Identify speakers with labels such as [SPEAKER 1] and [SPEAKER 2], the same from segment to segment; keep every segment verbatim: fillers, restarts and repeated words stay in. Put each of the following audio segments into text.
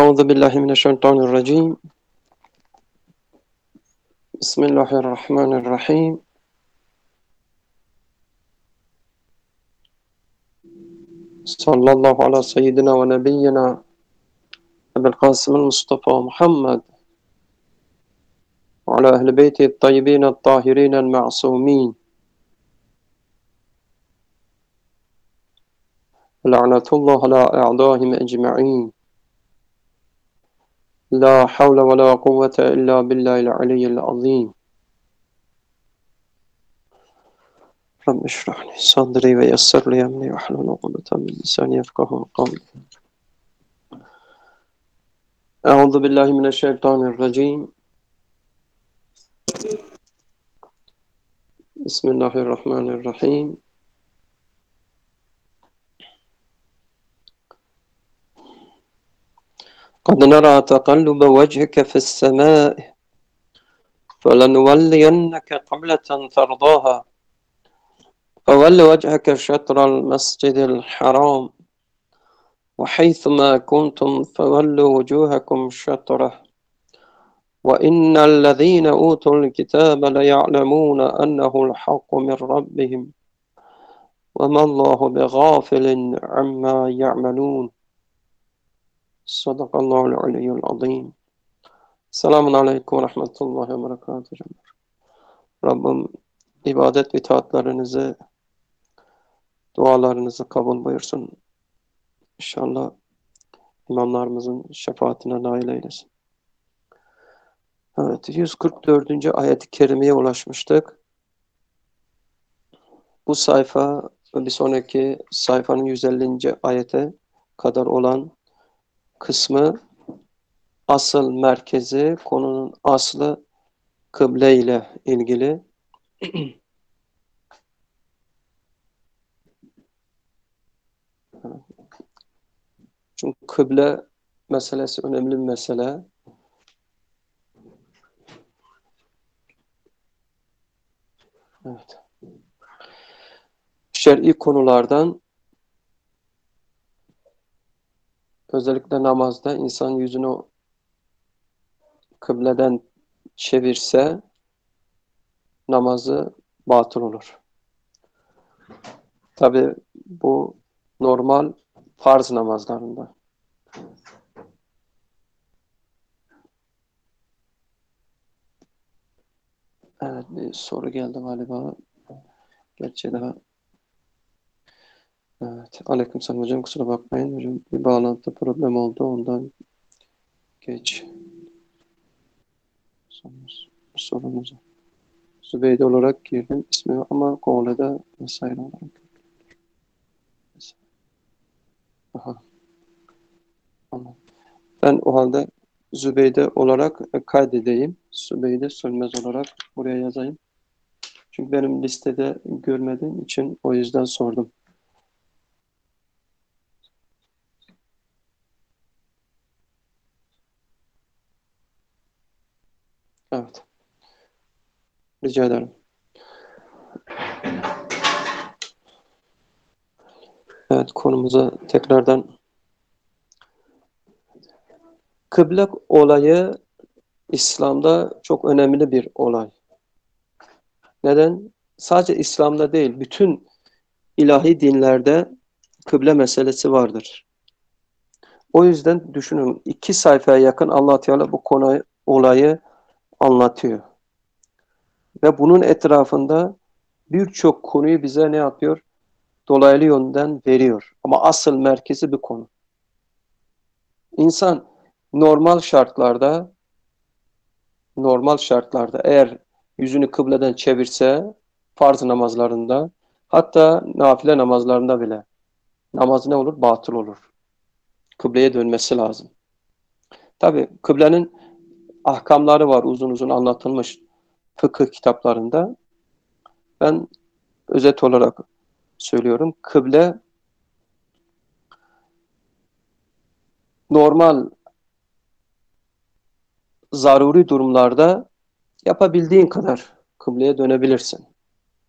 [SPEAKER 1] أعوذ بالله من الشيطان الرجيم. بسم الله الرحمن الرحيم. صلى الله على سيدنا ونبينا أبي القاسم المصطفى محمد وعلى أهل بيته الطيبين الطاهرين المعصومين، لعنة الله على أعدائهم أجمعين. لا حول ولا قوة إلا بالله العلي العظيم. رب اشرح لي صدري ويسر لي أمري واحلل عقدة من لساني يفقهوا قولي. أعوذ بالله من الشيطان الرجيم. بسم الله الرحمن الرحيم. قد نرى تقلب وجهك في السماء فلنولينك قبلة ترضاها فول وجهك شطر المسجد الحرام وحيثما كنتم فولوا وجوهكم شطره وإن الذين أوتوا الكتاب ليعلمون أنه الحق من ربهم وما الله بغافل عما يعملون. صدق الله العلي العظيم. Selamun Aleyküm ve Rahmetullahi ve Berekatuhu. Rabbim ibadet ve itaatlerinizi, dualarınızı kabul buyursun. İnşallah imamlarımızın şefaatine nail eylesin. Evet, yüz kırk dördüncü ayet-i kerimeye ulaşmıştık. Bu sayfa ve bir sonraki sayfanın yüz ellinci ayete kadar olan kısmı asıl merkezi, konunun aslı kıble ile ilgili. Çünkü kıble meselesi önemli bir mesele. Evet. Şer'i konulardan, özellikle namazda insan yüzünü kıbleden çevirse namazı batıl olur. Tabi bu normal farz namazlarında. Evet, bir soru geldi galiba. Gerçi daha. Evet. Aleykümselam hocam, kusura bakmayın. Hocam bir bağlantı problem oldu. Ondan geç. Sorumuza. Zübeyde olarak girdim ismi ama Google'da vesaire olarak. Aha. Anladım. Ben o halde Zübeyde olarak kaydedeyim. Zübeyde Sönmez olarak buraya yazayım. Çünkü benim listede görmediğim için o yüzden sordum. Evet. Rica ederim. Evet, konumuza tekrardan. Kıble olayı İslam'da çok önemli bir olay. Neden? Sadece İslam'da değil, bütün ilahi dinlerde kıble meselesi vardır. O yüzden düşünün, iki sayfaya yakın Allah Teala bu konu olayı anlatıyor. Ve bunun etrafında birçok konuyu bize ne yapıyor? Dolaylı yönden veriyor. Ama asıl merkezi bir konu. İnsan normal şartlarda normal şartlarda eğer yüzünü kıbleden çevirse farz namazlarında, hatta nafile namazlarında bile namaz ne olur? Batıl olur. Kıbleye dönmesi lazım. Tabi kıblenin ahkamları var, uzun uzun anlatılmış fıkıh kitaplarında. Ben özet olarak söylüyorum. Kıble normal zaruri durumlarda yapabildiğin kadar kıbleye dönebilirsin.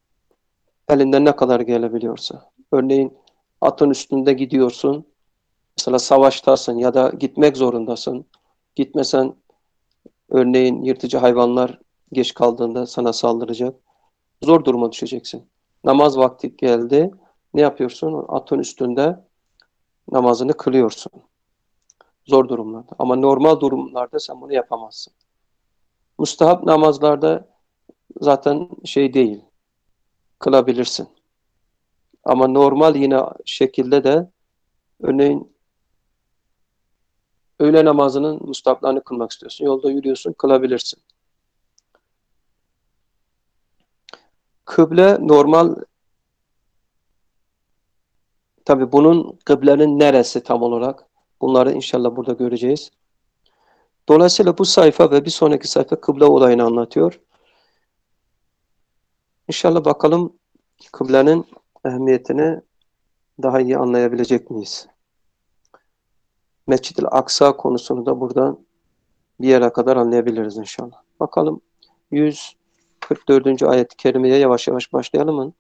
[SPEAKER 1] Elinden ne kadar gelebiliyorsa. Örneğin atın üstünde gidiyorsun. Mesela savaştasın ya da gitmek zorundasın. Gitmesen örneğin yırtıcı hayvanlar geç kaldığında sana saldıracak. Zor duruma düşeceksin. Namaz vakti geldi. Ne yapıyorsun? Atın üstünde namazını kılıyorsun. Zor durumlarda. Ama normal durumlarda sen bunu yapamazsın. Mustahap namazlarda zaten şey değil. Kılabilirsin. Ama normal yine şekilde de örneğin öğle namazının mustahaplarını kılmak istiyorsun. Yolda yürüyorsun, kılabilirsin. Kıble normal, tabii bunun kıblenin neresi tam olarak? Bunları inşallah burada göreceğiz. Dolayısıyla bu sayfa ve bir sonraki sayfa kıble olayını anlatıyor. İnşallah bakalım kıblenin ehemmiyetini daha iyi anlayabilecek miyiz? Mescid-i Aksa konusunu da buradan bir yere kadar anlayabiliriz inşallah. Bakalım yüz kırk dördüncü ayet-i kerimeye yavaş yavaş başlayalım mı?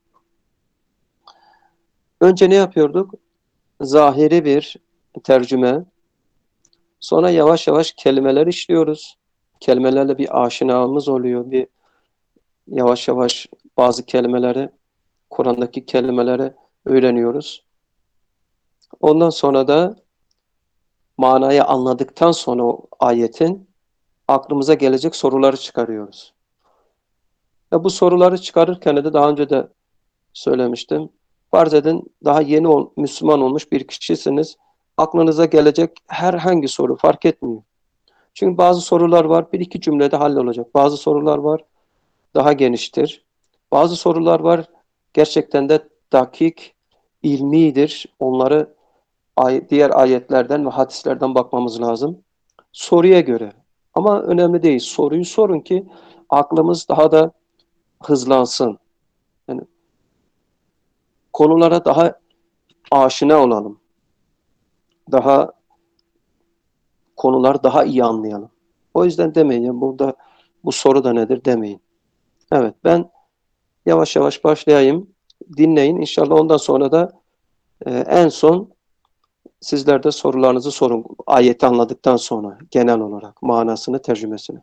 [SPEAKER 1] Önce ne yapıyorduk? Zahiri bir tercüme. Sonra yavaş yavaş kelimeler işliyoruz. Kelimelerle bir aşinamız oluyor. Bir yavaş yavaş bazı kelimeleri, Kur'an'daki kelimeleri öğreniyoruz. Ondan sonra da manayı anladıktan sonra o ayetin aklımıza gelecek soruları çıkarıyoruz. Ve bu soruları çıkarırken de daha önce de söylemiştim. Farz edin daha yeni ol, Müslüman olmuş bir kişisiniz. Aklınıza gelecek herhangi soru fark etmiyor. Çünkü bazı sorular var bir iki cümlede hallolacak. Bazı sorular var daha geniştir. Bazı sorular var gerçekten de dakik, ilmidir. Onları diğer ayetlerden ve hadislerden bakmamız lazım. Soruya göre. Ama önemli değil. Soruyu sorun ki aklımız daha da hızlansın. Yani konulara daha aşina olalım. Daha konular daha iyi anlayalım. O yüzden demeyin ya burada bu soru da nedir demeyin. Evet, ben yavaş yavaş başlayayım. Dinleyin. İnşallah ondan sonra da e, en son sizler de sorularınızı sorun. Ayeti anladıktan sonra genel olarak manasını, tercümesini.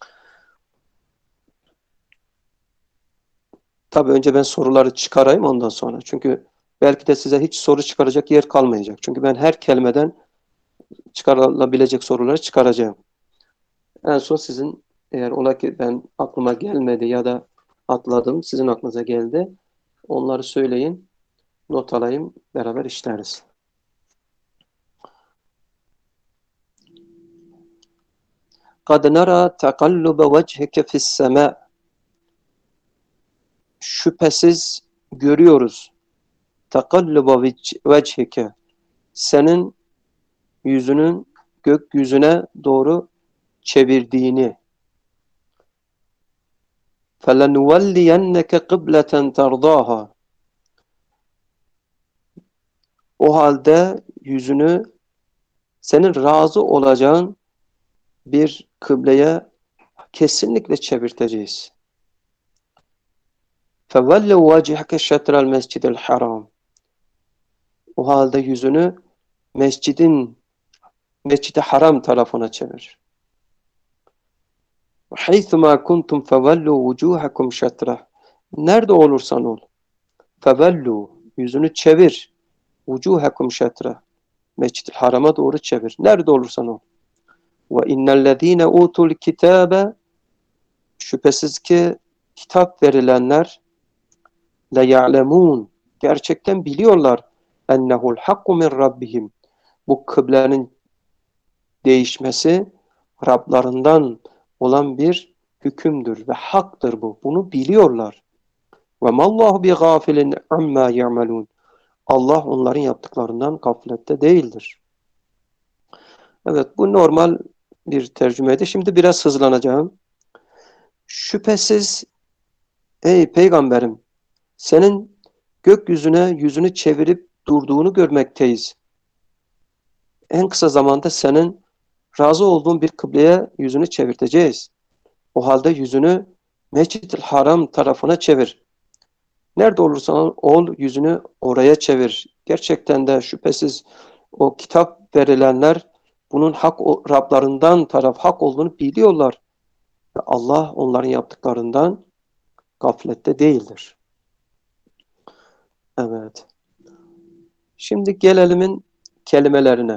[SPEAKER 1] Tabii önce ben soruları çıkarayım ondan sonra. Çünkü belki de size hiç soru çıkaracak yer kalmayacak. Çünkü ben her kelimeden çıkarılabilecek soruları çıkaracağım. En son sizin eğer ola ki ben aklıma gelmedi ya da atladım, sizin aklınıza geldi. Onları söyleyin, not alayım, beraber işleriz. قَدْ نَرَى تَقَلُّبَ وَجْهِكَ فِي السَّمَاءِ Şüphesiz görüyoruz. تَقَلُّبَ وَجْهِكَ Senin yüzünün gökyüzüne doğru çevirdiğini. فَلَنُوَلِّيَنَّكَ قِبْلَةً تَرْضَاهَا O halde yüzünü senin razı olacağın bir kıbleye kesinlikle çevirteceğiz. فَوَلَّوْ وَجْهَكَ شَطْرَ الْمَسْجِدِ الْحَرَامِ O halde yüzünü mescidin, mescid-i haram tarafına çevir. وَحَيْثُمَا كُنْتُمْ فَوَلُّوا وُجُوهَكُمْ شَطْرَهُ Nerede olursan ol. فَوَلُّوا Yüzünü çevir. وُجُوهَكُمْ شَطْرَهُ Mescid-i harama doğru çevir. Nerede olursan ol. وَاِنَّ الَّذ۪ينَ اُوتُوا الْكِتَابَ Şüphesiz ki kitap verilenler لَيَعْلَمُونَ Gerçekten biliyorlar اَنَّهُ الْحَقُّ مِنْ رَبِّهِمْ Bu kıblenin değişmesi Rablarından olan bir hükümdür ve haktır bu. Bunu biliyorlar. وَمَا اللّٰهُ بِغَافِلٍ عَمَّا يَعْمَلُونَ Allah onların yaptıklarından gaflette değildir. Evet, bu normal bir tercümeydi. Şimdi biraz hızlanacağım. Şüphesiz ey peygamberim senin gökyüzüne yüzünü çevirip durduğunu görmekteyiz. En kısa zamanda senin razı olduğun bir kıbleye yüzünü çevirteceğiz. O halde yüzünü Mescid-i Haram tarafına çevir. Nerede olursan ol yüzünü oraya çevir. Gerçekten de şüphesiz O kitap verilenler bunun hak Rablarından taraf hak olduğunu biliyorlar. Ve Allah onların yaptıklarından gaflette değildir. Evet. Şimdi gelelimin kelimelerine.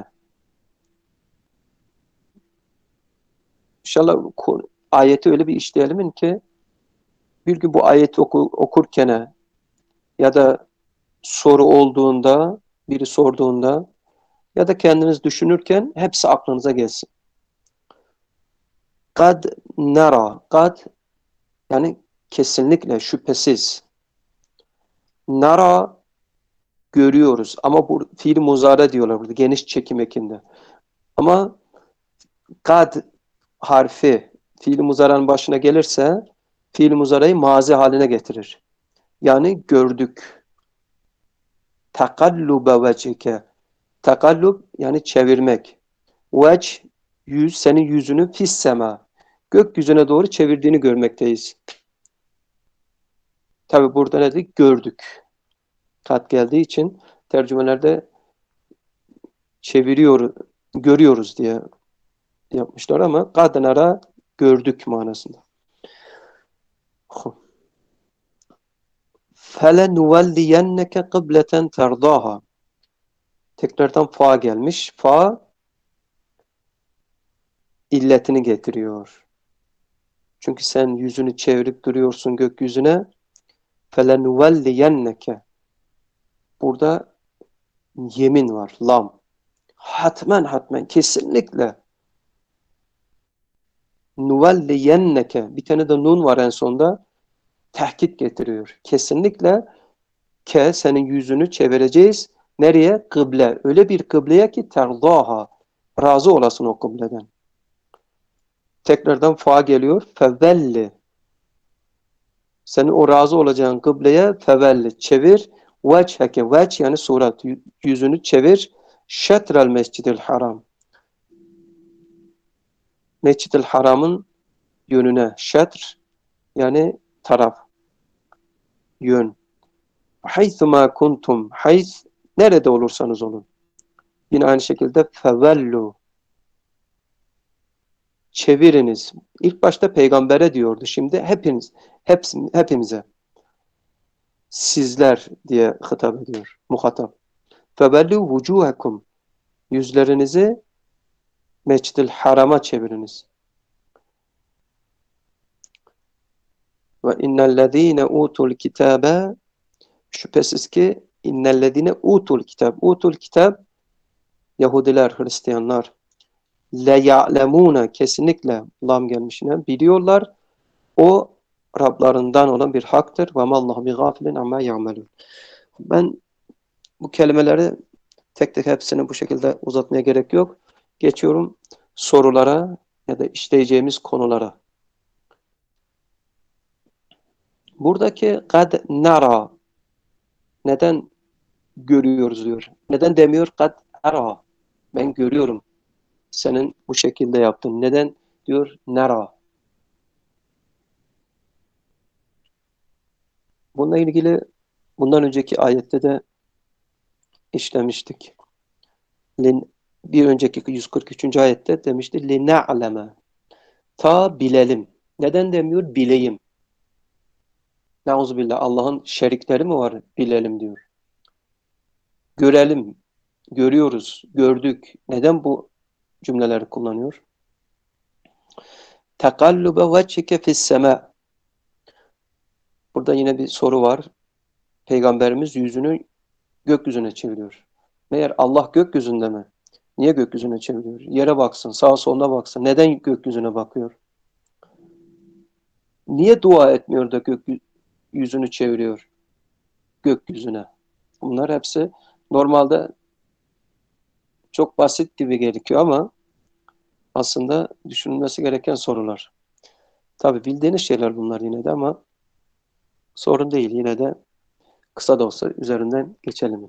[SPEAKER 1] İnşallah ayeti öyle bir işleyelim ki bir gün bu ayeti oku, okurken ya da soru olduğunda, biri sorduğunda ya da kendiniz düşünürken hepsi aklınıza gelsin. Kad nara, kad yani kesinlikle, şüphesiz. Nara görüyoruz ama bu fiil muzare diyorlar burada geniş çekim ekinde. Ama kad harfi fiil muzaranın başına gelirse fiil muzarayı mazi haline getirir. Yani gördük. Takallube vecike. Takallub yani çevirmek. Vec yüz, senin yüzünü fis sema. Gökyüzüne doğru çevirdiğini görmekteyiz. Tabi burada ne dedik? Gördük. Kat geldiği için tercümelerde çeviriyor, görüyoruz diye yapmışlar ama kadınara gördük manasında. فَلَنُوَلِّيَنَّكَ قِبْلَةً تَرْضَاهَا. Tekrardan fa gelmiş. Fa illetini getiriyor. Çünkü sen yüzünü çevirip duruyorsun gökyüzüne. فَلَنُوَلِّيَنَّكَ. Burada yemin var. Lam. Hatmen hatmen. Kesinlikle. Nuvelliyenneke. Bir tane de nun var en sonda. Tehkit getiriyor. Kesinlikle ke senin yüzünü çevireceğiz. Nereye? Kıble. Öyle bir kıbleye ki terdaha. Razı olasın o kıbleden. Tekrardan fa geliyor. Fevelli. Senin o razı olacağın kıbleye fevelli. Çevir. Vechheke. Vech yani surat. Yüzünü çevir. Şetrel mescidil haram. Mescid-i Haram'ın yönüne. Şetr yani taraf, yön. Haythuma kuntum. Hayth nerede olursanız olun. Yine aynı şekilde fevellu. Çeviriniz. İlk başta peygambere diyordu. Şimdi hepiniz, hepsi, hepimize. Sizler diye hitap ediyor. Muhatap. Fevellu vucuhakum. Yüzlerinizi Mescid-i Haram'a çeviriniz. Ve innellezîne utul kitâbe. Şüphesiz ki innellezîne utul kitab. Utul kitab Yahudiler, Hristiyanlar. Le ya'lemûne kesinlikle lam gelmişine biliyorlar. O Rablarından olan bir haktır. Ve mallahu bi gafilin amma ya'melun. Ben bu kelimeleri tek tek hepsini bu şekilde uzatmaya gerek yok. Geçiyorum sorulara ya da işleyeceğimiz konulara. Buradaki kad nara neden görüyoruz diyor. Neden demiyor kad ara? Ben görüyorum. Senin bu şekilde yaptın. Neden diyor nara? Bununla ilgili bundan önceki ayette de işlemiştik. Bir önceki yüz kırk üçüncü ayette demişti لِنَعْلَمَ. Ta bilelim. Neden demiyor? Bileyim. Neuzubillah. Allah'ın şerikleri mi var? Bilelim diyor. Görelim. Görüyoruz. Gördük. Neden bu cümleleri kullanıyor? تَقَلُّبَ وَجْهِكَ فِي السَّمَاءِ. Burada yine bir soru var. Peygamberimiz yüzünü gökyüzüne çeviriyor. Meğer Allah gökyüzünde mi? Niye gökyüzüne çeviriyor? Yere baksın, sağa soluna baksın. Neden gökyüzüne bakıyor? Niye dua etmiyor da gökyüzünü çeviriyor gökyüzüne? Bunlar hepsi normalde çok basit gibi gerekiyor ama aslında düşünülmesi gereken sorular. Tabii bildiğiniz şeyler bunlar yine de ama sorun değil. Yine de kısa da olsa üzerinden geçelim.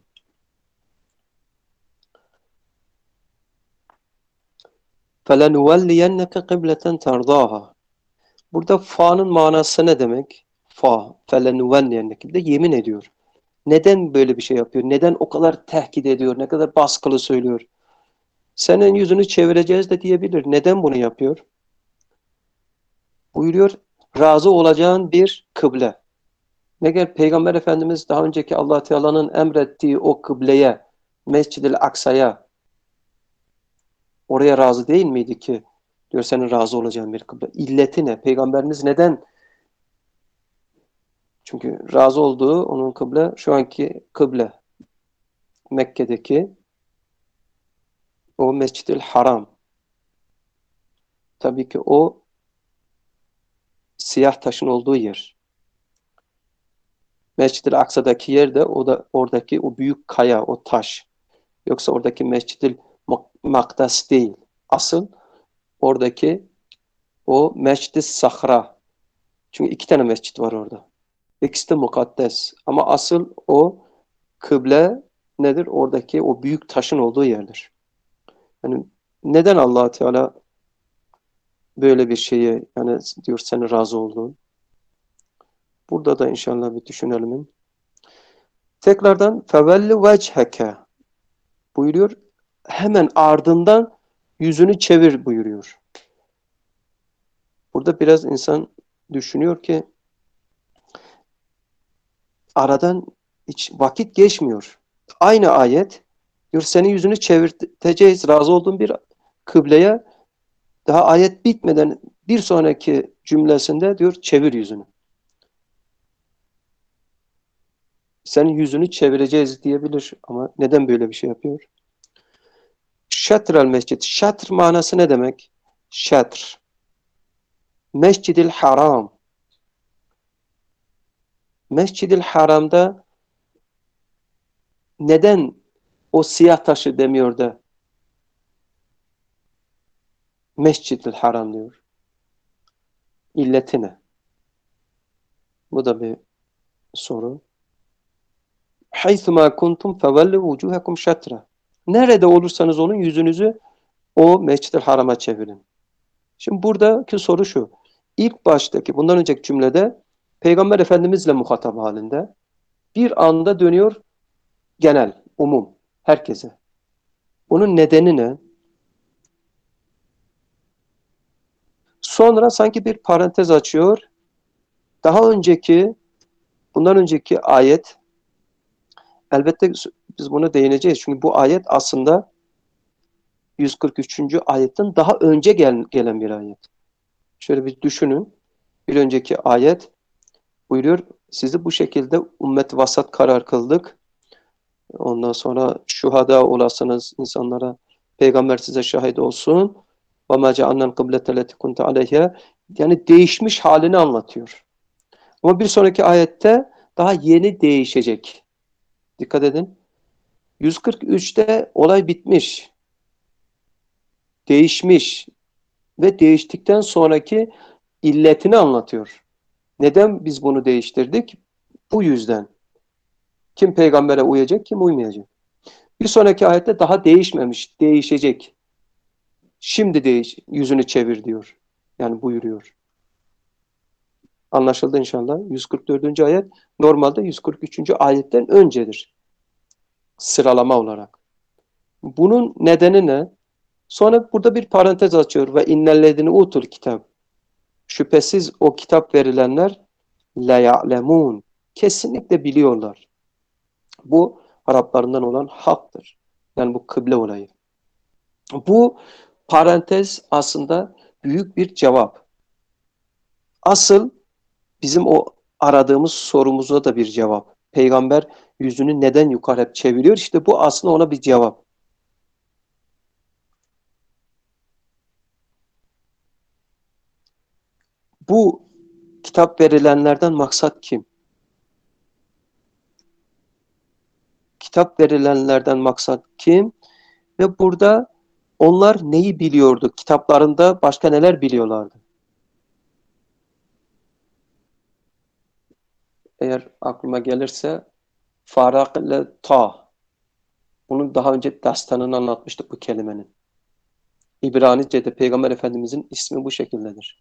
[SPEAKER 1] فَلَنُوَلِّيَنَّكَ قِبْلَةً تَرْضَاهَا. Burada fa'nın manası ne demek? Fa, فَلَنُوَلِّيَنَّكَ de yemin ediyor. Neden böyle bir şey yapıyor? Neden o kadar tehdit ediyor? Ne kadar baskılı söylüyor? Senin yüzünü çevireceğiz de diyebilir. Neden bunu yapıyor? Buyuruyor, razı olacağın bir kıble. Meğer Peygamber Efendimiz daha önceki Allah Teala'nın emrettiği o kıbleye, Mescid-i Aksa'ya, oraya razı değil miydi ki? Diyor senin razı olacağın bir kıble. İlleti ne? Peygamberimiz neden? Çünkü razı olduğu onun kıble, şu anki kıble, Mekke'deki o Mescid-i Haram. Tabii ki o siyah taşın olduğu yer. Mescid-i Aksa'daki yer de o da oradaki o büyük kaya, o taş. Yoksa oradaki Mescid-i Makdas değil. Asıl oradaki o Mescid-i Sahra. Çünkü iki tane mescit var orada. İkisi de mukaddes. Ama asıl o kıble nedir? Oradaki o büyük taşın olduğu yerdir. Yani neden Allah Teala böyle bir şeye, yani diyor seni razı olduğun? Burada da inşallah bir düşünelim. Tekrardan fevelli vecheke buyuruyor. Hemen ardından yüzünü çevir buyuruyor. Burada biraz insan düşünüyor ki aradan hiç vakit geçmiyor. Aynı ayet diyor senin yüzünü çevirteceğiz razı olduğun bir kıbleye, daha ayet bitmeden bir sonraki cümlesinde diyor çevir yüzünü. Senin yüzünü çevireceğiz diyebilir ama neden böyle bir şey yapıyor? Şatrel mescid. Şatr manası ne demek? Şatr. Mescid-i Haram. Mescid-i Haram'da neden o siyah taşı demiyor da Mescid-i Haram diyor? İlleti ne? Bu da bir soru. Haythuma kuntum fevellu vucuhakum şatra. Nerede olursanız olun yüzünüzü o Mescid-i Haram'a çevirin. Şimdi buradaki soru şu. İlk baştaki bundan önceki cümlede Peygamber Efendimizle muhatap halinde, bir anda dönüyor genel, umum, herkese. Bunun nedeni ne? Sonra sanki bir parantez açıyor. Daha önceki, bundan önceki ayet, elbette biz buna değineceğiz. Çünkü bu ayet aslında yüz kırk üçüncü ayetten daha önce gel, gelen bir ayet. Şöyle bir düşünün. Bir önceki ayet buyuruyor, sizi bu şekilde ümmet vasat karar kıldık. Ondan sonra şuhada olasınız insanlara. Peygamber size şahit olsun. وَمَا جَعَلْنَا الْقِبْلَةَ الَّتِي كُنْتَ عَلَيْهَا. Yani değişmiş halini anlatıyor. Ama bir sonraki ayette daha yeni değişecek. Dikkat edin. yüz kırk üçte olay bitmiş. Değişmiş. Ve değiştikten sonraki illetini anlatıyor. Neden biz bunu değiştirdik? Bu yüzden. Kim peygambere uyacak, kim uymayacak. Bir sonraki ayette daha değişmemiş, değişecek. Şimdi değiş, yüzünü çevir diyor. Yani buyuruyor. Anlaşıldı inşallah. yüz kırk dördüncü ayet normalde yüz kırk üçüncü ayetten öncedir. Sıralama olarak. Bunun nedeni ne? Sonra burada bir parantez açıyor. Ve innellezine utul kitap. Şüphesiz o kitap verilenler la ya'lemun. Kesinlikle biliyorlar. Bu Araplarından olan haktır. Yani bu kıble olayı. Bu parantez aslında büyük bir cevap. Asıl bizim o aradığımız sorumuza da bir cevap. Peygamber yüzünü neden yukarı hep çeviriyor? İşte bu aslında ona bir cevap. Bu kitap verilenlerden maksat kim? Kitap verilenlerden maksat kim? Ve burada onlar neyi biliyordu? Kitaplarında başka neler biliyorlardı? Eğer aklıma gelirse Farak ile Ta. Bunun daha önce destanını anlatmıştık bu kelimenin. İbranice'de Peygamber Efendimizin ismi bu şekildedir.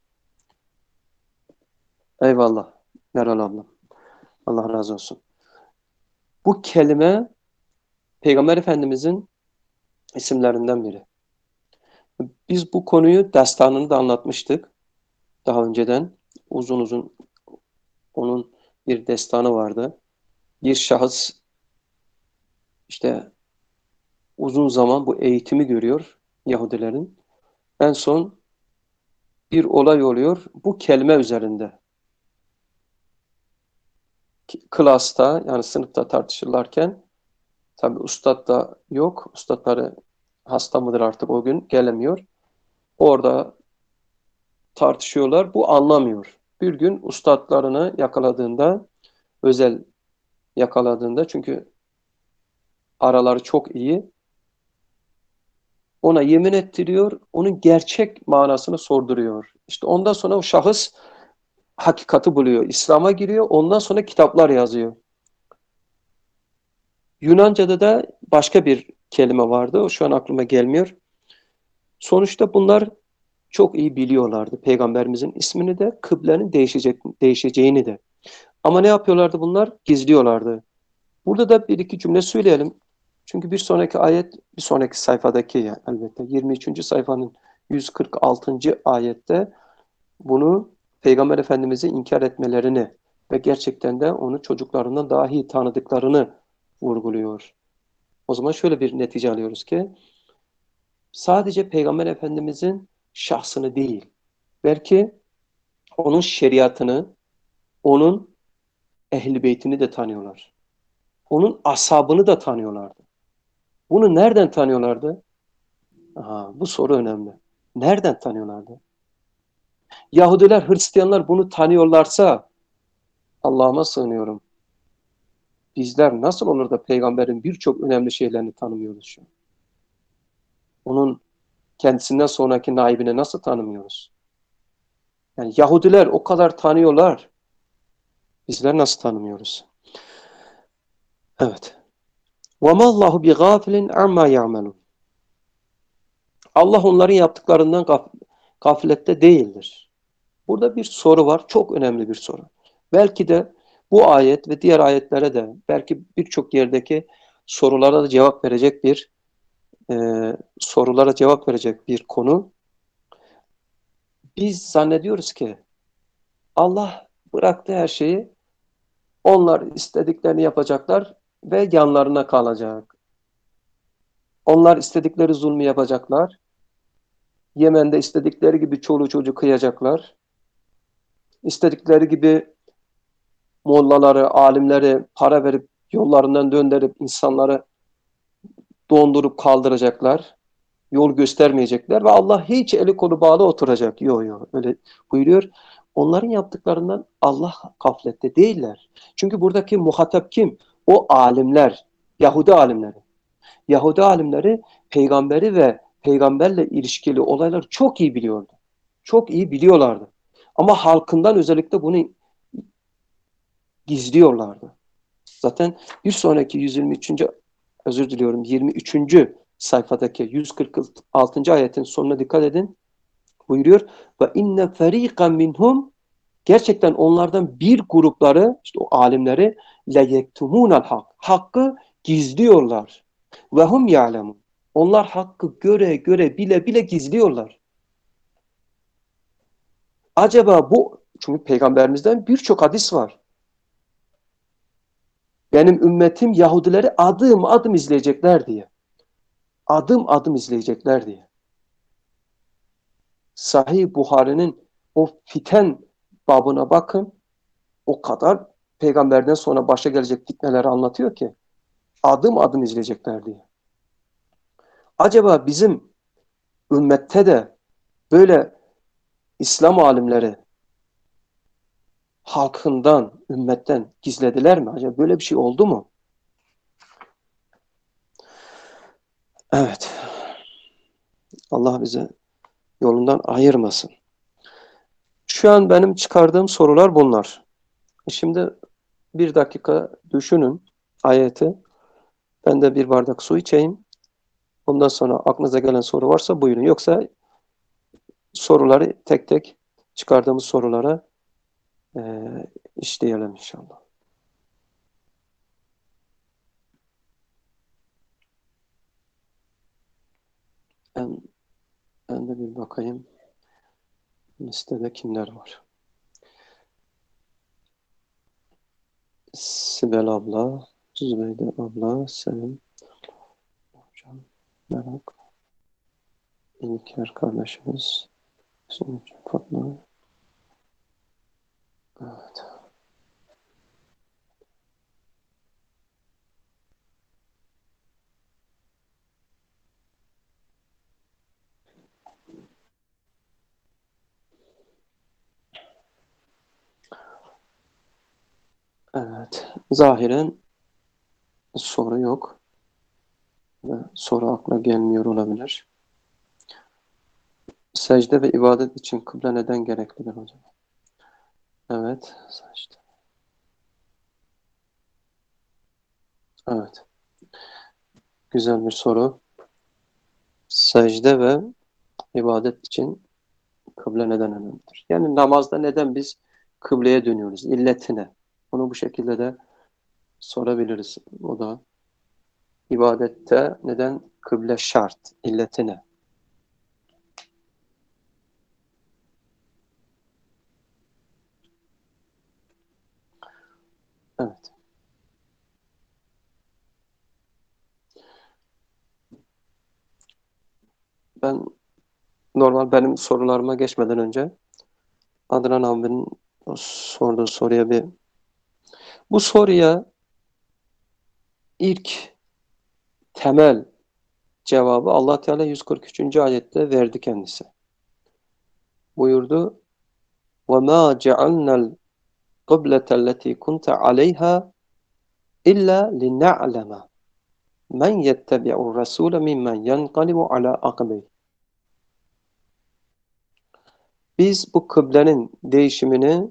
[SPEAKER 1] Eyvallah Meral abla. Allah razı olsun. Bu kelime Peygamber Efendimizin isimlerinden biri. Biz bu konuyu destanını da anlatmıştık daha önceden. Uzun uzun onun bir destanı vardı. Bir şahıs işte uzun zaman bu eğitimi görüyor Yahudilerin. En son bir olay oluyor bu kelime üzerinde. Klasta yani sınıfta tartışırlarken tabii ustad da yok. Ustadları hasta mıdır artık o gün gelemiyor. Orada tartışıyorlar. Bu anlamıyor. Bir gün ustadlarını yakaladığında özel yakaladığında çünkü araları çok iyi. Ona yemin ettiriyor. Onun gerçek manasını sorduruyor. İşte ondan sonra o şahıs hakikati buluyor. İslam'a giriyor. Ondan sonra kitaplar yazıyor. Yunanca'da da başka bir kelime vardı. O şu an aklıma gelmiyor. Sonuçta bunlar çok iyi biliyorlardı. Peygamberimizin ismini de, kıblenin değişecek, değişeceğini de. Ama ne yapıyorlardı bunlar? Gizliyorlardı. Burada da bir iki cümle söyleyelim. Çünkü bir sonraki ayet, bir sonraki sayfadaki ya elbette yirmi üçüncü sayfanın yüz kırk altıncı ayette bunu Peygamber Efendimiz'i inkar etmelerini ve gerçekten de onu çocuklarından daha iyi tanıdıklarını vurguluyor. O zaman şöyle bir netice alıyoruz ki sadece Peygamber Efendimiz'in şahsını değil, belki onun şeriatını, onun ehl-i beytini de tanıyorlar. Onun ashabını da tanıyorlardı. Bunu nereden tanıyorlardı? Aha, bu soru önemli. Nereden tanıyorlardı? Yahudiler, Hristiyanlar bunu tanıyorlarsa Allah'ıma sığınıyorum. Bizler nasıl olur da peygamberin birçok önemli şeylerini tanımıyoruz şu an? Onun kendisinden sonraki naibini nasıl tanımıyoruz? Yani Yahudiler o kadar tanıyorlar. Bizler nasıl tanımıyoruz? Evet. وَمَا اللّٰهُ بِغَافِلٍ عَمَّا يَعْمَلُونَ Allah onların yaptıklarından gaf gaflette değildir. Burada bir soru var. Çok önemli bir soru. Belki de bu ayet ve diğer ayetlere de belki birçok yerdeki sorulara da cevap verecek bir e, sorulara cevap verecek bir konu. Biz zannediyoruz ki Allah bıraktı her şeyi. Onlar istediklerini yapacaklar ve yanlarına kalacak. Onlar istedikleri zulmü yapacaklar. Yemen'de istedikleri gibi çoluğu çocuğu kıyacaklar. İstedikleri gibi mollaları, alimleri para verip yollarından döndürüp insanları dondurup kaldıracaklar. Yol göstermeyecekler ve Allah hiç eli kolu bağlı oturacak. Yok yok öyle buyuruyor. Onların yaptıklarından Allah gaflette değiller. Çünkü buradaki muhatap kim? O alimler, Yahudi alimleri. Yahudi alimleri peygamberi ve peygamberle ilişkili olayları çok iyi biliyordu. Çok iyi biliyorlardı. Ama halkından özellikle bunu gizliyorlardı. Zaten bir sonraki yüz yirmi üçüncü özür diliyorum yirmi üçüncü sayfadaki yüz kırk altıncı ayetin sonuna dikkat edin. Buyuruyor ve inne feriqan minhum gerçekten onlardan bir grupları işte o alimleri le yektumunal hak. Hakkı gizliyorlar. Ve hum ya'lemun. Onlar hakkı göre göre bile bile gizliyorlar. Acaba bu çünkü peygamberimizden birçok hadis var. Benim ümmetim Yahudileri adım adım izleyecekler diye. Adım adım izleyecekler diye. Sahih Buhari'nin o fiten babına bakın. O kadar peygamberden sonra başa gelecek fitneleri anlatıyor ki adım adım izleyecekler diye. Acaba bizim ümmette de böyle İslam alimleri halkından, ümmetten gizlediler mi? Acaba böyle bir şey oldu mu? Evet. Allah bize yolundan ayırmasın. Şu an benim çıkardığım sorular bunlar. Şimdi bir dakika düşünün ayeti. Ben de bir bardak su içeyim. Ondan sonra aklınıza gelen soru varsa buyurun. Yoksa soruları tek tek çıkardığımız sorulara e, işleyelim inşallah. Ben, ben de bir bakayım listede kimler var. Sibel abla, Zübeyde abla, Sevim hocam, Merak, İlker kardeşimiz, Hüsnü Fatma. Evet. Evet. Zahiren soru yok. Ve soru akla gelmiyor olabilir. Secde ve ibadet için kıble neden gereklidir hocam? Evet. Secde. Evet. Güzel bir soru. Secde ve ibadet için kıble neden önemlidir? Yani namazda neden biz kıbleye dönüyoruz? İlletine. Bunu bu şekilde de sorabiliriz. O da ibadette neden kıble şart? İlletine. Evet. Ben normal benim sorularıma geçmeden önce Adnan abinin sorduğu soruya bir bu soruya ilk temel cevabı Allah Teala yüz kırk üçüncü ayette verdi kendisi. Buyurdu: وَمَا جَعَلْنَا الْقِبْلَةَ الَّتِي كُنْتَ عَلَيْهَا إِلَّا لِنَعْلَمَ مَنْ يَتَّبِعُ الرَّسُولَ مِمَّنْ يَنْقَلِبُ عَلَى عَقِبَيْهِ. Biz bu kıblenin değişimini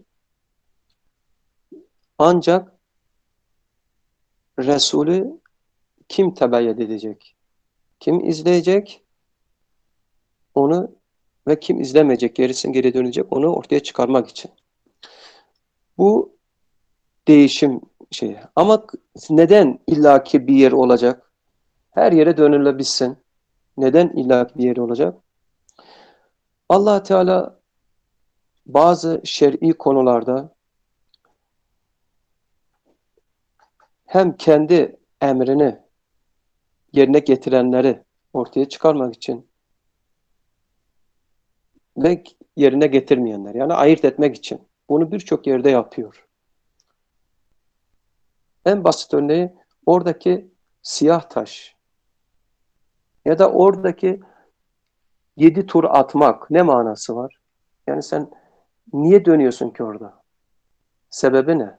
[SPEAKER 1] ancak Resulü kim tebayet edecek, kim izleyecek onu ve kim izlemeyecek, gerisin geri dönecek onu ortaya çıkarmak için. Bu değişim şeyi. Ama neden illaki bir yer olacak? Her yere dönülebilsin. Neden illaki bir yer olacak? Allah Teala bazı şer'i konularda hem kendi emrini yerine getirenleri ortaya çıkarmak için ve yerine getirmeyenler, yani ayırt etmek için. Bunu birçok yerde yapıyor. En basit örneği oradaki siyah taş ya da oradaki yedi tur atmak ne manası var? Yani sen niye dönüyorsun ki orada? Sebebi ne?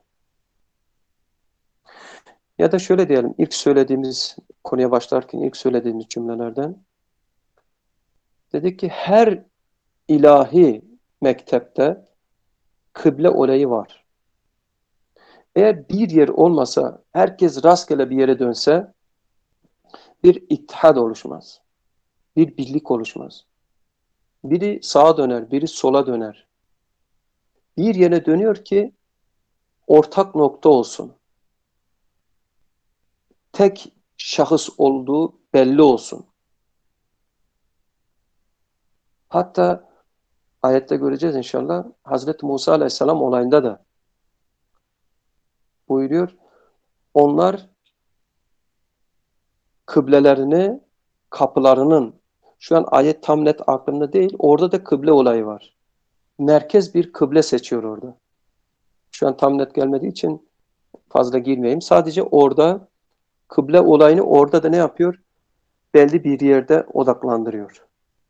[SPEAKER 1] Ya da şöyle diyelim, ilk söylediğimiz konuya başlarken ilk söylediğimiz cümlelerden dedik ki her ilahi mektepte kıble olayı var. Eğer bir yer olmasa, herkes rastgele bir yere dönse bir ittihad oluşmaz. Bir birlik oluşmaz. Biri sağa döner, biri sola döner. Bir yere dönüyor ki ortak nokta olsun. Tek şahıs olduğu belli olsun. Hatta ayette göreceğiz inşallah. Hazreti Musa Aleyhisselam olayında da buyuruyor. Onlar kıblelerini, kapılarının, şu an ayet tam net aklımda değil, orada da kıble olayı var. Merkez bir kıble seçiyor orada. Şu an tam net gelmediği için fazla girmeyeyim. Sadece orada kıble olayını orada da ne yapıyor? Belli bir yerde odaklandırıyor.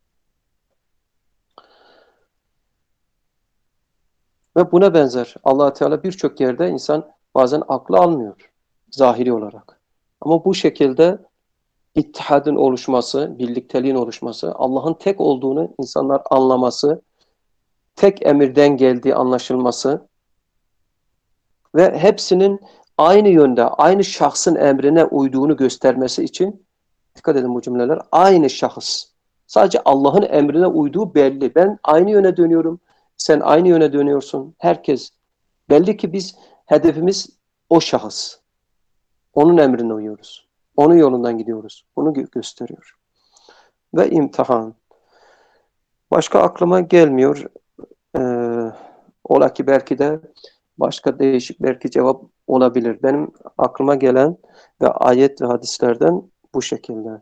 [SPEAKER 1] Ve buna benzer Allah Teala birçok yerde insan bazen aklı almıyor zahiri olarak. Ama bu şekilde ittihadın oluşması, birlikteliğin oluşması, Allah'ın tek olduğunu insanlar anlaması, tek emirden geldiği anlaşılması ve hepsinin aynı yönde, aynı şahsın emrine uyduğunu göstermesi için dikkat edin bu cümleler. Aynı şahıs. Sadece Allah'ın emrine uyduğu belli. Ben aynı yöne dönüyorum. Sen aynı yöne dönüyorsun. Herkes. Belli ki biz hedefimiz o şahıs. Onun emrine uyuyoruz. Onun yolundan gidiyoruz. Bunu gö gösteriyor. ve imtihan. Başka aklıma gelmiyor. Ee, ola ki belki de başka değişik belki cevap olabilir. Benim aklıma gelen ve ayet ve hadislerden bu şekilde.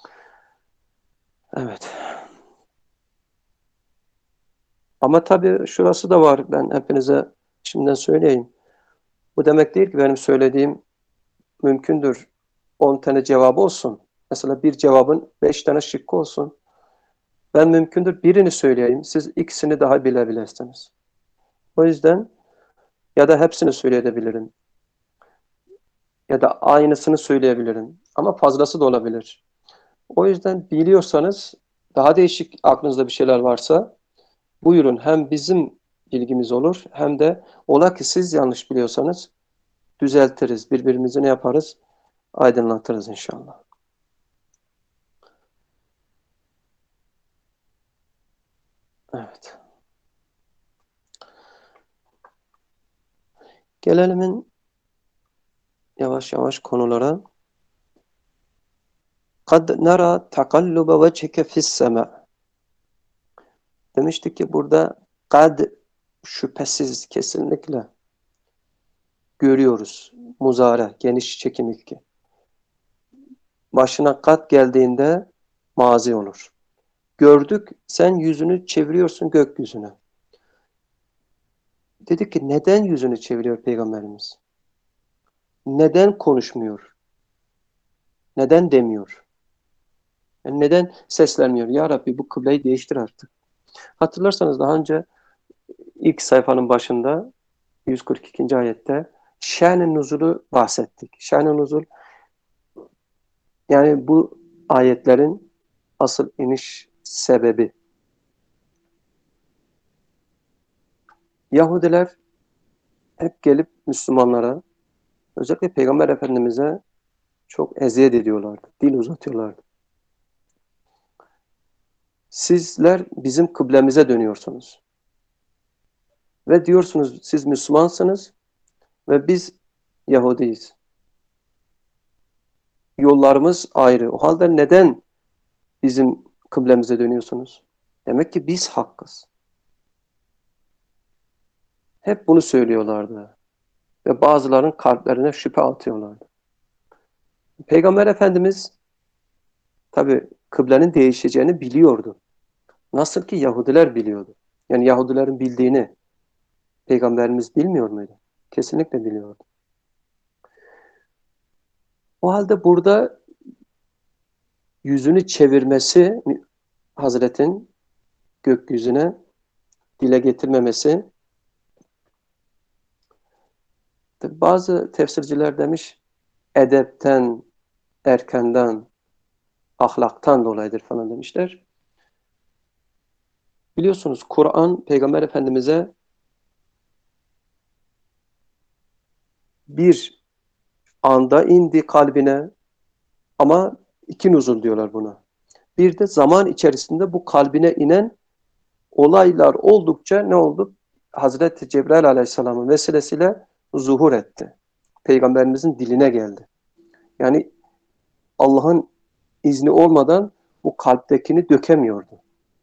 [SPEAKER 1] Evet. Ama tabii şurası da var. Ben hepinize şimdiden söyleyeyim. Bu demek değil ki benim söylediğim mümkündür. on tane cevabı olsun. Mesela bir cevabın beş tane şıkkı olsun. Ben mümkündür birini söyleyeyim. Siz ikisini daha bilebilirsiniz. O yüzden ya da hepsini söyleyebilirim. Ya da aynısını söyleyebilirim. Ama fazlası da olabilir. O yüzden biliyorsanız daha değişik aklınızda bir şeyler varsa buyurun, hem bizim bilgimiz olur hem de ola ki siz yanlış biliyorsanız düzeltiriz. Birbirimizi ne yaparız? Aydınlatırız inşallah. Evet. Gelelim yavaş yavaş konulara. Kad nara takallube vecihike fissema. Demiştik ki burada kad şüphesiz kesinlikle görüyoruz. Muzare, geniş çekim ilki. Başına kat geldiğinde mazi olur. Gördük, sen yüzünü çeviriyorsun gökyüzüne. Dedik ki neden yüzünü çeviriyor Peygamberimiz? Neden konuşmuyor? Neden demiyor? Yani neden seslenmiyor? Ya Rabbi bu kıbleyi değiştir artık. Hatırlarsanız daha önce ilk sayfanın başında yüz kırk ikinci ayette şen-i nuzulu bahsettik. Şen-i nuzul yani bu ayetlerin asıl iniş sebebi. Yahudiler hep gelip Müslümanlara, özellikle Peygamber Efendimiz'e çok eziyet ediyorlardı. Dil uzatıyorlardı. Sizler bizim kıblemize dönüyorsunuz. Ve diyorsunuz siz Müslümansınız ve biz Yahudiyiz. Yollarımız ayrı. O halde neden bizim kıblemize dönüyorsunuz? Demek ki biz hakkız. Hep bunu söylüyorlardı. Ve bazılarının kalplerine şüphe atıyorlardı. Peygamber Efendimiz tabi kıblenin değişeceğini biliyordu. Nasıl ki Yahudiler biliyordu. Yani Yahudilerin bildiğini Peygamberimiz bilmiyor muydu? Kesinlikle biliyordu. O halde burada yüzünü çevirmesi, Hazretin gökyüzüne dile getirmemesi, bazı tefsirciler demiş edepten, erkenden, ahlaktan dolayıdır falan demişler. Biliyorsunuz Kur'an Peygamber Efendimiz'e bir anda indi kalbine, ama iki nuzul diyorlar buna. Bir de zaman içerisinde bu kalbine inen olaylar oldukça ne oldu? Hazreti Cebrail Aleyhisselam'ın vesilesiyle zuhur etti. Peygamberimizin diline geldi. Yani Allah'ın izni olmadan bu kalptekini dökemiyordu.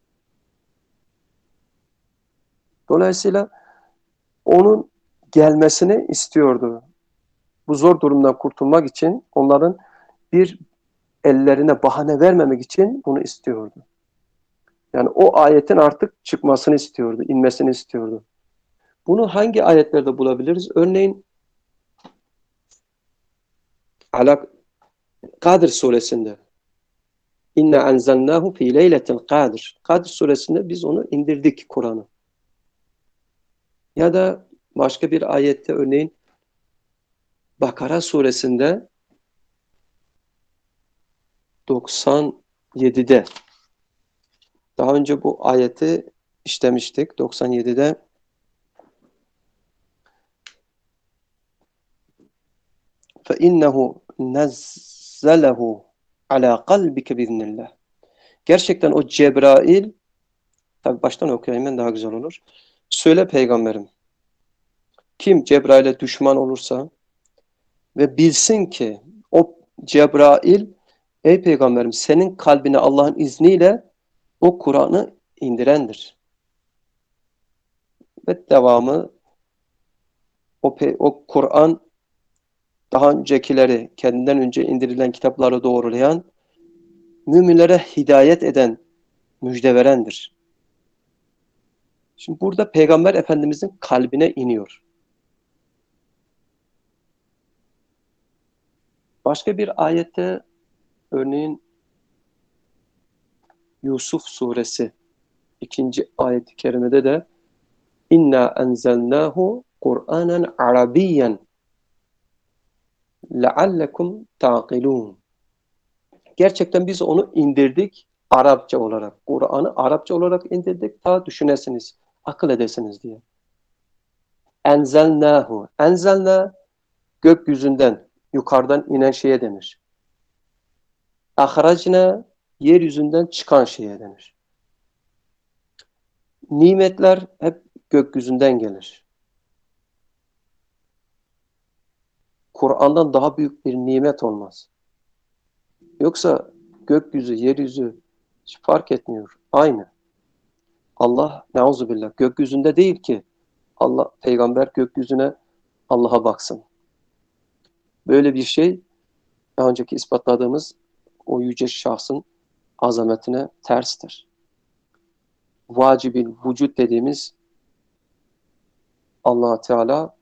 [SPEAKER 1] Dolayısıyla onun gelmesini istiyordu. Bu zor durumdan kurtulmak için onların bir ellerine bahane vermemek için bunu istiyordu. Yani o ayetin artık çıkmasını istiyordu, inmesini istiyordu. Bunu hangi ayetlerde bulabiliriz? Örneğin Alak Kadir suresinde. İnne enzelnahu fi leyletil kadir. Kadir suresinde biz onu indirdik, Kur'an'ı. Ya da başka bir ayette örneğin Bakara suresinde doksan yedide. Daha önce bu ayeti işlemiştik. doksan yedide فَاِنَّهُ نَزَّلَهُ عَلَى قَلْبِكَ بِذْنِ. Gerçekten o Cebrail, tabi baştan okuyayım ben, daha güzel olur. Söyle peygamberim, kim Cebrail'e düşman olursa ve bilsin ki o Cebrail Ey peygamberim, senin kalbine Allah'ın izniyle o Kur'an'ı indirendir. Ve devamı, o, o Kur'an daha öncekileri, kendinden önce indirilen kitapları doğrulayan, müminlere hidayet eden, müjde verendir. Şimdi burada Peygamber Efendimizin kalbine iniyor. Başka bir ayette, örneğin Yusuf suresi ikinci ayet-i kerimede de İnna enzelnahu Kur'anen Arabiyyen leallekum ta'kilun. Gerçekten biz onu indirdik Arapça olarak. Kur'an'ı Arapça olarak indirdik ta düşünesiniz, akıl edesiniz diye. Enzelnahu. Enzelna gökyüzünden, yukarıdan inen şeye denir. Ahracna yeryüzünden çıkan şeye denir. Nimetler hep gökyüzünden gelir. Kur'an'dan daha büyük bir nimet olmaz. Yoksa gökyüzü, yeryüzü hiç fark etmiyor. Aynı. Allah neuzubillah gökyüzünde değil ki. Allah, peygamber gökyüzüne Allah'a baksın. Böyle bir şey daha önceki ispatladığımız o yüce şahsın azametine terstir. Vacibil vücut dediğimiz Allah Teala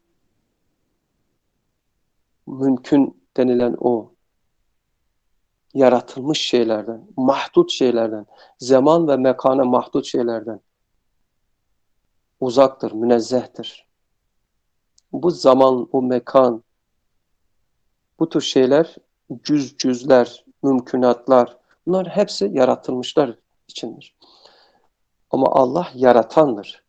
[SPEAKER 1] mümkün denilen o yaratılmış şeylerden, mahdut şeylerden, zaman ve mekana mahdut şeylerden uzaktır, münezzehtir. Bu zaman, bu mekan, bu tür şeyler, cüz cüzler, mümkünatlar, bunlar hepsi yaratılmışlar içindir. Ama Allah yaratandır.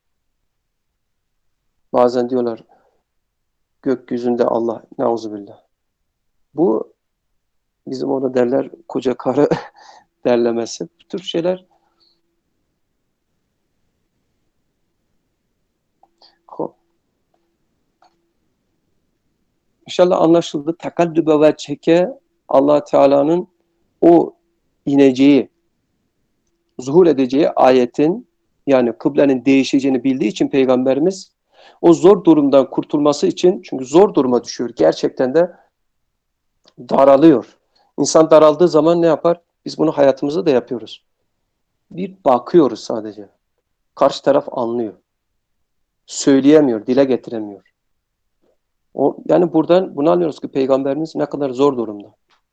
[SPEAKER 1] Bazen diyorlar gökyüzünde Allah, neuzubillah. Bu bizim orada derler koca karı derlemesi. Bu tür şeyler İnşallah anlaşıldı. Tekaddübe ve çeke Allah Teala'nın o ineceği, zuhur edeceği ayetin, yani kıblenin değişeceğini bildiği için Peygamberimiz o zor durumdan kurtulması için, çünkü zor duruma düşüyor. Gerçekten de daralıyor. İnsan daraldığı zaman ne yapar? Biz bunu hayatımızda da yapıyoruz. Bir bakıyoruz sadece. Karşı taraf anlıyor. Söyleyemiyor, dile getiremiyor. O, yani buradan bunu anlıyoruz ki Peygamberimiz ne kadar zor durumda.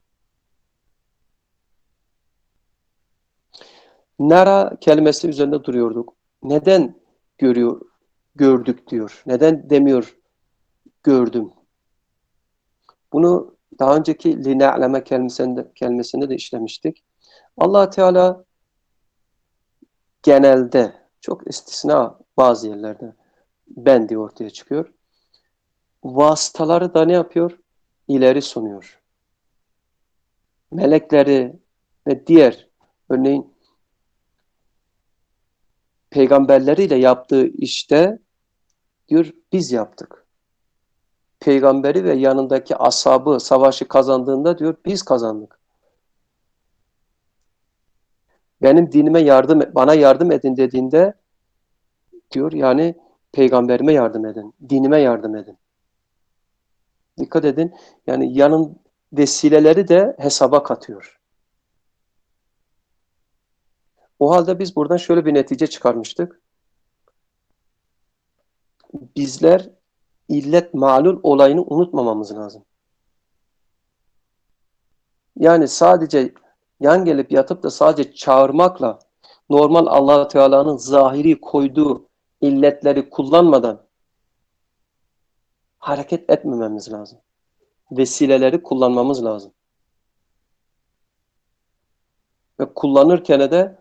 [SPEAKER 1] Nara kelimesi üzerinde duruyorduk. Neden görüyor, gördük diyor. Neden demiyor gördüm. Bunu daha önceki line'leme kelimesinde, kelimesinde de işlemiştik. Allah Teala genelde, çok istisna bazı yerlerde ben diye ortaya çıkıyor. Vasıtaları da ne yapıyor? İleri sunuyor. Melekleri ve diğer, örneğin peygamberleriyle yaptığı işte diyor biz yaptık. Peygamberi ve yanındaki ashabı savaşı kazandığında diyor biz kazandık. Benim dinime yardım, bana yardım edin dediğinde diyor yani peygamberime yardım edin, dinime yardım edin. Dikkat edin, yani yanın vesileleri de hesaba katıyor. O halde biz buradan şöyle bir netice çıkarmıştık. Bizler illet malul olayını unutmamamız lazım. Yani sadece yan gelip yatıp da sadece çağırmakla normal Allah Teala'nın zahiri koyduğu illetleri kullanmadan hareket etmememiz lazım. Vesileleri kullanmamız lazım. Ve kullanırken de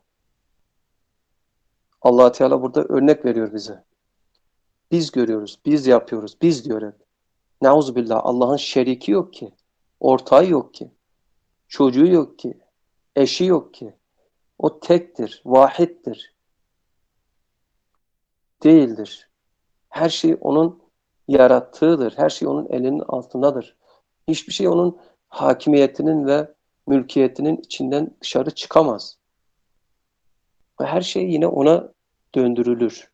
[SPEAKER 1] Allah Teala burada örnek veriyor bize. Biz görüyoruz, biz yapıyoruz, biz diyor hep. Neuzubillah, Allah'ın şeriki yok ki, ortağı yok ki, çocuğu yok ki, eşi yok ki. O tektir, vahittir, değildir. Her şey onun yarattığıdır. Her şey onun elinin altındadır. Hiçbir şey onun hakimiyetinin ve mülkiyetinin içinden dışarı çıkamaz. Ve her şey yine ona döndürülür.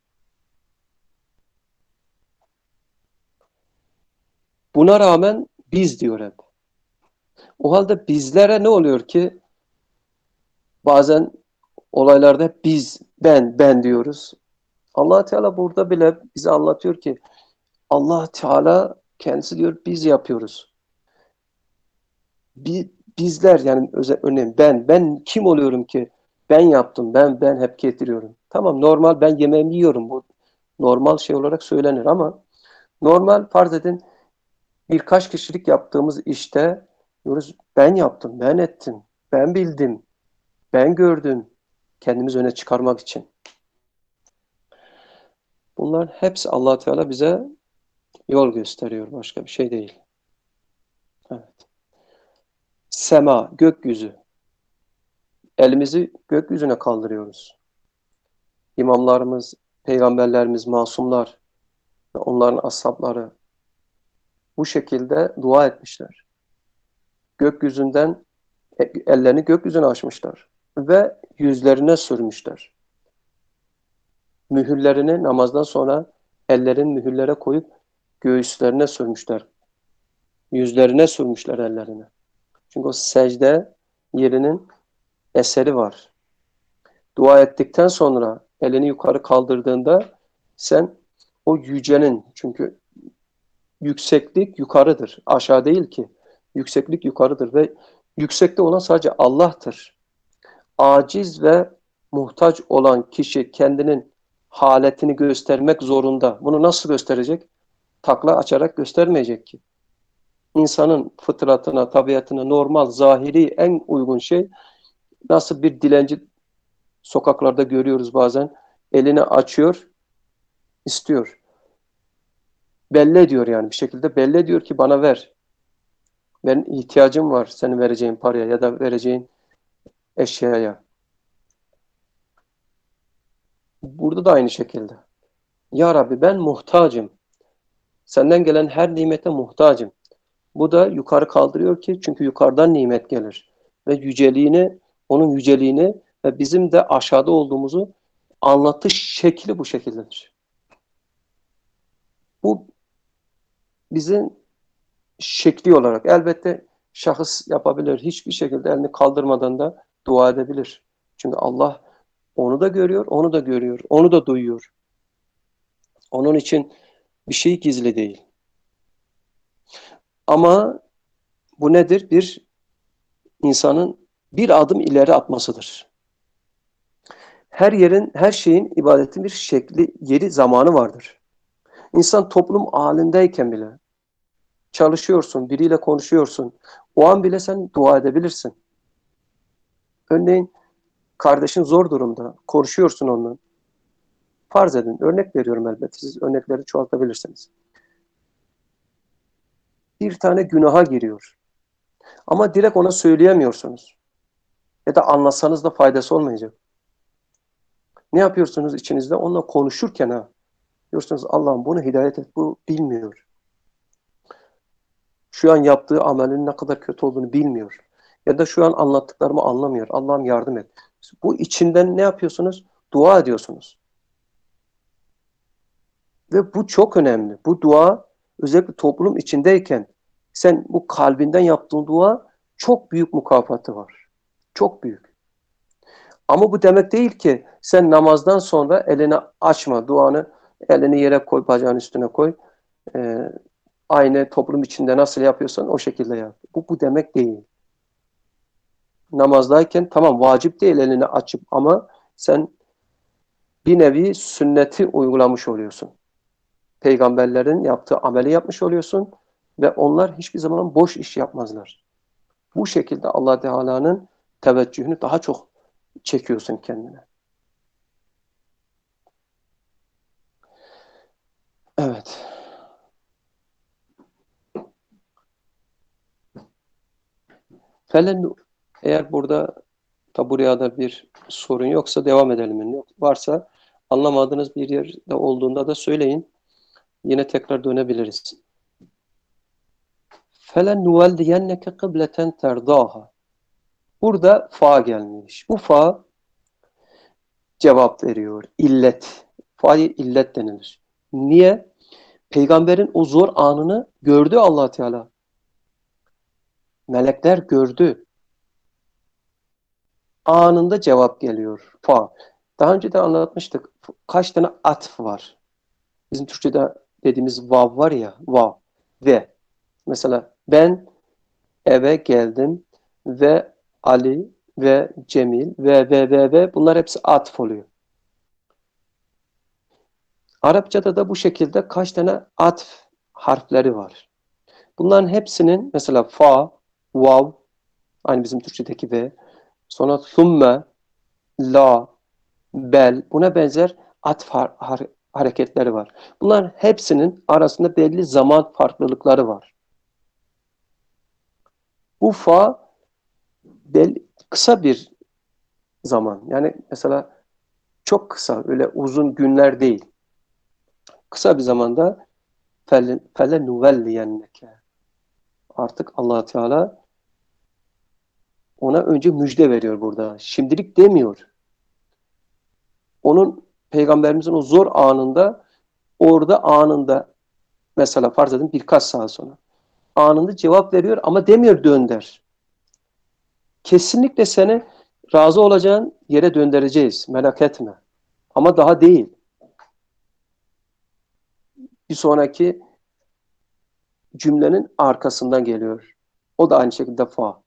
[SPEAKER 1] Buna rağmen biz diyor hep. O halde bizlere ne oluyor ki bazen olaylarda hep biz, ben, ben diyoruz. Allah Teala burada bile bize anlatıyor ki Allah Teala kendisi diyor biz yapıyoruz. Bi- Bizler yani özel, örneğin ben, ben kim oluyorum ki ben yaptım, ben ben hep getiriyorum. Tamam normal ben yemeğimi yiyorum bu normal şey olarak söylenir ama normal farz edin birkaç kişilik yaptığımız işte diyoruz ben yaptım, ben ettim, ben bildim, ben gördüm kendimizi öne çıkarmak için. Bunlar hepsi Allah Teala bize yol gösteriyor başka bir şey değil. Evet. Sema, gökyüzü. Elimizi gökyüzüne kaldırıyoruz. İmamlarımız, peygamberlerimiz, masumlar ve onların ashabları bu şekilde dua etmişler. Gökyüzünden ellerini gökyüzüne açmışlar ve yüzlerine sürmüşler. Mühürlerini namazdan sonra ellerin mühürlere koyup göğüslerine sürmüşler. Yüzlerine sürmüşler ellerini. Çünkü o secde yerinin eseri var. Dua ettikten sonra elini yukarı kaldırdığında sen o yücenin çünkü yükseklik yukarıdır. Aşağı değil ki. Yükseklik yukarıdır ve yüksekte olan sadece Allah'tır. Aciz ve muhtaç olan kişi kendinin haletini göstermek zorunda. Bunu nasıl gösterecek? Takla açarak göstermeyecek ki. İnsanın fıtratına, tabiatına normal, zahiri en uygun şey nasıl bir dilenci sokaklarda görüyoruz bazen. Elini açıyor, istiyor. Belli ediyor yani bir şekilde belli ediyor ki bana ver. Benim ihtiyacım var senin vereceğin paraya ya da vereceğin eşyaya. Burada da aynı şekilde. Ya Rabbi ben muhtacım. Senden gelen her nimete muhtacım. Bu da yukarı kaldırıyor ki çünkü yukarıdan nimet gelir. Ve yüceliğini, onun yüceliğini ve bizim de aşağıda olduğumuzu anlatış şekli bu şekildedir. Bu bizim şekli olarak elbette şahıs yapabilir. Hiçbir şekilde elini kaldırmadan da dua edebilir. Çünkü Allah onu da görüyor, onu da görüyor, onu da duyuyor. Onun için bir şey gizli değil. Ama bu nedir? Bir insanın bir adım ileri atmasıdır. Her yerin, her şeyin ibadetin bir şekli, yeri, zamanı vardır. İnsan toplum halindeyken bile çalışıyorsun, biriyle konuşuyorsun. O an bile sen dua edebilirsin. Örneğin kardeşin zor durumda, konuşuyorsun onunla. Farz edin, örnek veriyorum elbette. Siz örnekleri çoğaltabilirsiniz. Bir tane günaha giriyor. Ama direkt ona söyleyemiyorsunuz. Ya da anlatsanız da faydası olmayacak. Ne yapıyorsunuz içinizde? Onunla konuşurken ha, diyorsunuz Allah'ım bunu hidayet et, bu bilmiyor. Şu an yaptığı amelin ne kadar kötü olduğunu bilmiyor. Ya da şu an anlattıklarımı anlamıyor. Allah'ım yardım et. Bu içinden ne yapıyorsunuz? Dua ediyorsunuz. Ve bu çok önemli. Bu dua özellikle toplum içindeyken sen bu kalbinden yaptığın dua çok büyük mükafatı var. Çok büyük. Ama bu demek değil ki sen namazdan sonra elini açma, duanı elini yere koy, bacağın üstüne koy. Ee, aynı toplum içinde nasıl yapıyorsan o şekilde yap. Bu, bu demek değil. Namazdayken tamam vacip değil elini açıp ama sen bir nevi sünneti uygulamış oluyorsun. Peygamberlerin yaptığı ameli yapmış oluyorsun ve onlar hiçbir zaman boş iş yapmazlar. Bu şekilde Allah Teala'nın teveccühünü daha çok çekiyorsun kendine. Evet. Felen eğer burada taburiyada bir sorun yoksa devam edelim. Yok, varsa anlamadığınız bir yerde olduğunda da söyleyin. Yine tekrar dönebiliriz. Felen nuvelliyenneke kıbleten terdaha. Burada fa gelmiş. Bu fa cevap veriyor. İllet. Fa'ya illet denilir. Niye? Peygamberin o zor anını gördü Allah Teala. Melekler gördü. Anında cevap geliyor. Fa. Daha önce de anlatmıştık. Kaç tane atf var? Bizim Türkçe'de dediğimiz vav var ya, vav ve. Mesela ben eve geldim ve Ali ve Cemil ve ve ve ve bunlar hepsi atf oluyor. Arapçada da bu şekilde kaç tane atf harfleri var. Bunların hepsinin mesela fa, vav, aynı bizim Türkçedeki ve, sonra thumme, la, bel, buna benzer atf har har hareketleri var. Bunların hepsinin arasında belli zaman farklılıkları var. Bu fa belli, kısa bir zaman. Yani mesela çok kısa, öyle uzun günler değil. Kısa bir zamanda fele nuvelliyenneke. Artık Allah Teala ona önce müjde veriyor burada. Şimdilik demiyor. Onun peygamberimizin o zor anında, orada anında, mesela farz edin birkaç saat sonra anında cevap veriyor ama demiyor dönder. Kesinlikle seni razı olacağın yere döndüreceğiz. Merak etme. Ama daha değil. Bir sonraki cümlenin arkasından geliyor. O da aynı şekilde fa.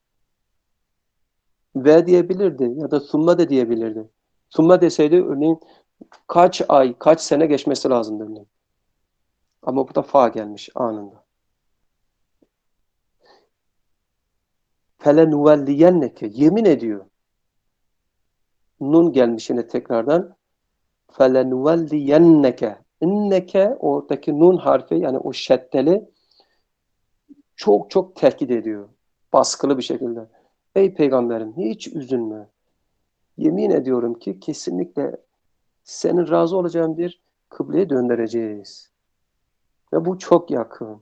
[SPEAKER 1] Ve diyebilirdi ya da summa da diyebilirdi. Summa deseydi örneğin kaç ay, kaç sene geçmesi lazımdı örneğin. Ama burada fa gelmiş anında. Felenuvelliyenneke, yemin ediyor. Nun gelmiş yine tekrardan. Felenuvelliyenneke. İnneke, oradaki nun harfi, yani o şeddeli çok çok tehdit ediyor. Baskılı bir şekilde. Ey peygamberim, hiç üzülme. Yemin ediyorum ki kesinlikle senin razı olacağın bir kıbleye döndüreceğiz. Ve bu çok yakın.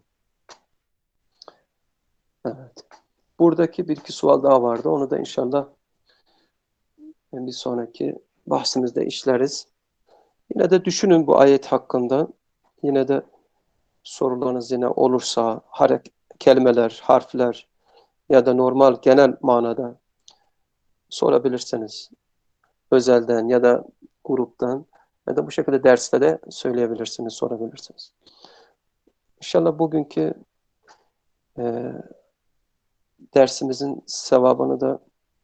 [SPEAKER 1] Evet. Buradaki bir iki sual daha vardı. Onu da inşallah bir sonraki bahsimizde işleriz. Yine de düşünün bu ayet hakkında. Yine de sorularınız yine olursa harek kelimeler, harfler ya da normal genel manada sorabilirsiniz. Özelden ya da gruptan ya da bu şekilde derste de söyleyebilirsiniz, sorabilirsiniz. İnşallah bugünkü e, dersimizin sevabını da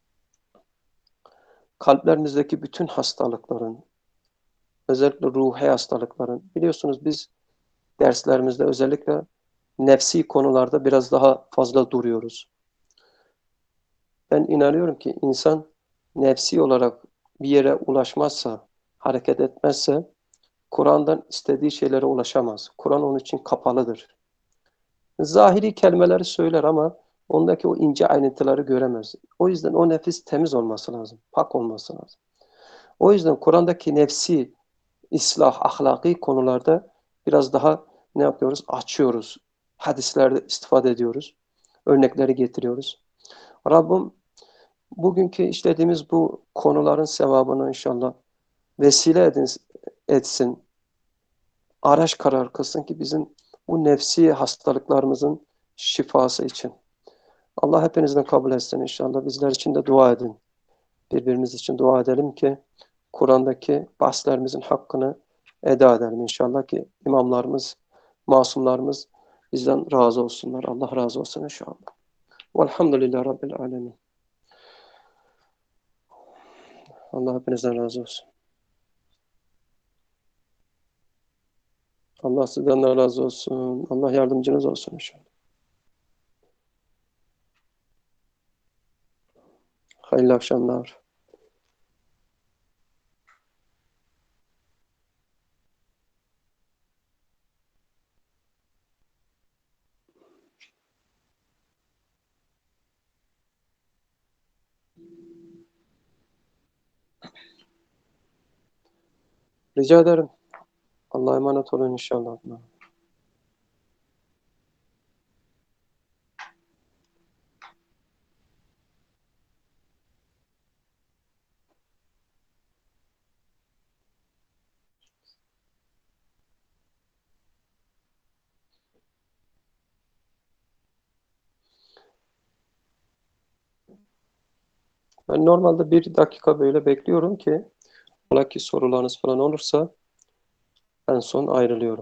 [SPEAKER 1] kalplerimizdeki bütün hastalıkların, özellikle ruhi hastalıkların, biliyorsunuz biz derslerimizde özellikle nefsi konularda biraz daha fazla duruyoruz. Ben inanıyorum ki insan nefsi olarak bir yere ulaşmazsa, hareket etmezse Kur'an'dan istediği şeylere ulaşamaz. Kur'an onun için kapalıdır. Zahiri kelimeleri söyler ama ondaki o ince ayrıntıları göremez. O yüzden o nefis temiz olması lazım, pak olması lazım. O yüzden Kur'an'daki nefsi, islah, ahlaki konularda biraz daha ne yapıyoruz? Açıyoruz. Hadislerde istifade ediyoruz. Örnekleri getiriyoruz. Rabbim bugünkü işlediğimiz bu konuların sevabını inşallah vesile edin, etsin. Araç karar kılsın ki bizim bu nefsi hastalıklarımızın şifası için. Allah hepinizden kabul etsin inşallah. Bizler için de dua edin. Birbirimiz için dua edelim ki Kur'an'daki bahslerimizin hakkını eda edelim inşallah ki imamlarımız, masumlarımız bizden razı olsunlar. Allah razı olsun inşallah. Velhamdülillah Rabbil Alemin. Allah hepinizden razı olsun. Allah sizden de razı olsun. Allah yardımcınız olsun inşallah. Hayırlı akşamlar. Rica ederim. Allah'a emanet olun inşallah. Ben normalde bir dakika böyle bekliyorum ki ola ki sorularınız falan olursa en son ayrılıyorum.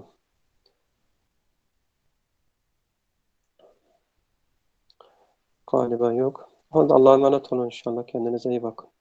[SPEAKER 1] Galiba yok. Hadi Allah'a emanet olun inşallah. Kendinize iyi bakın.